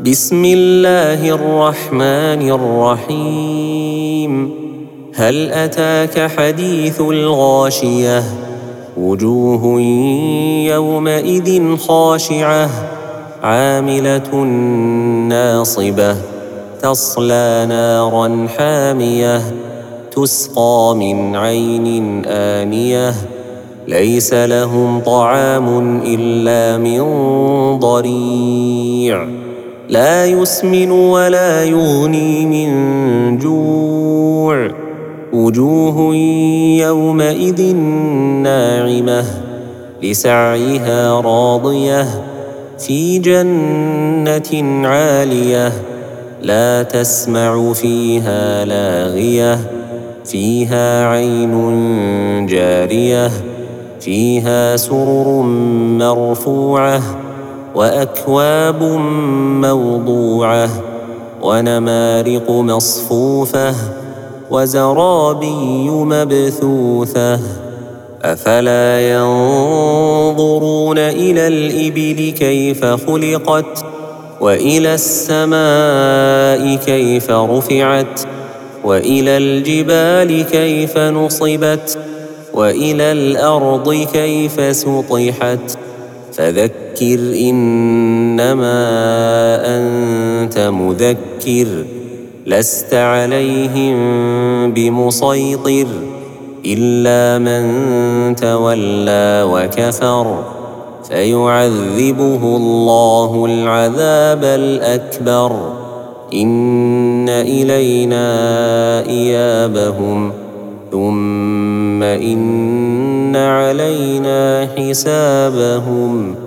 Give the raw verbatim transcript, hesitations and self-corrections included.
بسم الله الرحمن الرحيم. هل أتاك حديث الغاشية؟ وجوه يومئذ خاشعة عاملة ناصبة تصلى نارا حامية تسقى من عين آنية ليس لهم طعام إلا من ضريع لا يسمن ولا يغني من جوع وجوه يومئذ ناعمة لسعيها راضية في جنة عالية لا تسمع فيها لاغية فيها عين جارية فيها سرر مرفوعة وأكواب موضوعة ونمارق مصفوفة وزرابي مبثوثة أفلا ينظرون إلى الإبل كيف خلقت وإلى السماء كيف رفعت وإلى الجبال كيف نصبت وإلى الأرض كيف سطحت فذكر إنما أنت مذكر لست عليهم بمسيطر إلا من تولى وكفر فيعذبه الله العذاب الأكبر إن إلينا إيابهم ثم إن علينا حسابهم.